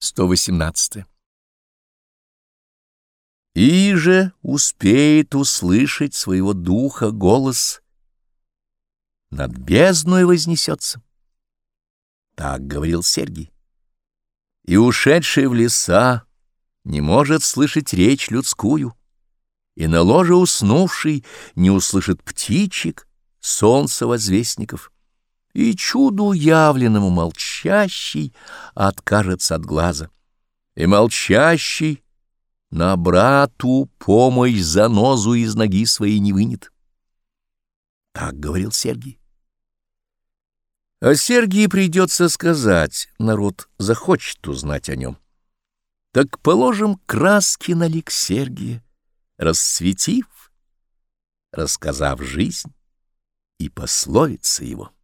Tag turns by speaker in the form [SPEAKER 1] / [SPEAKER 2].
[SPEAKER 1] 118. И же успеет услышать своего духа голос, над бездною вознесется. Так говорил Сергий. И ушедший в леса не может слышать речь людскую, и на ложе уснувший не услышит птичек, солнца-возвестников, и чуду явленному молчащий откажется от глаза, и молчащий на брату помощь занозу из ноги своей не вынет. Так говорил Сергий. О Сергии придется сказать, народ захочет узнать о нем. Так положим краски на лик Сергия, расцветив, рассказав жизнь и пословицы его.